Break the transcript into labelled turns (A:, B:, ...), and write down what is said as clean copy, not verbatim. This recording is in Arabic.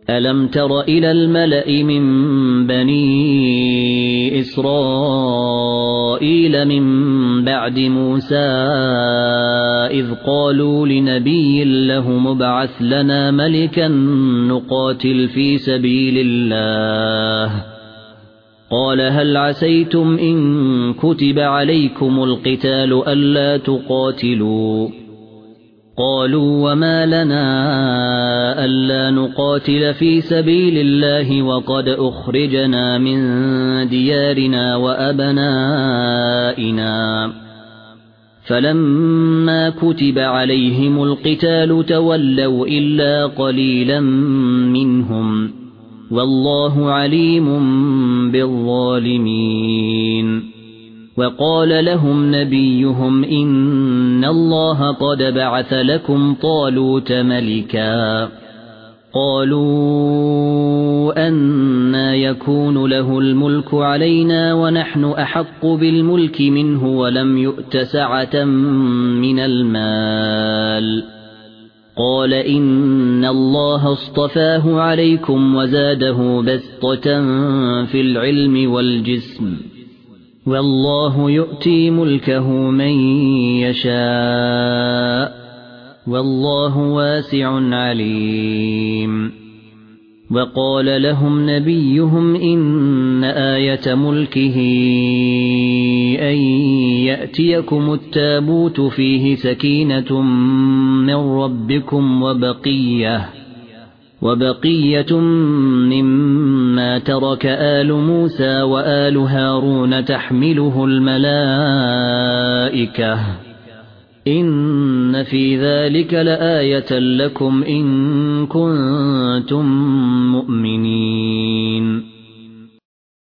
A: ألم تر إلى الملأ من بني إسرائيل من بعد موسى إذ قالوا لنبي له مبعث لنا ملكا نقاتل في سبيل الله قال هل عسيتم إن كتب عليكم القتال ألا تقاتلوا قالوا وما لنا ألا نقاتل في سبيل الله وقد أخرجنا من ديارنا وأبنائنا فلما كتب عليهم القتال تولوا إلا قليلا منهم والله عليم بالظالمين وقال لهم نبيهم إن الله قد بعث لكم طالوت ملكا قالوا أنى يكون له الملك علينا ونحن أحق بالملك منه ولم يؤت سعة من المال قال إن الله اصطفاه عليكم وزاده بسطة في العلم والجسم والله يؤتي ملكه من يشاء والله واسع عليم وقال لهم نبيهم إن آية ملكه أن يأتيكم التابوت فيه سكينة من ربكم وبقية مما ترك آل موسى وآل هارون تحمله الملائكة إن في ذلك لآية لكم إن كنتم مؤمنين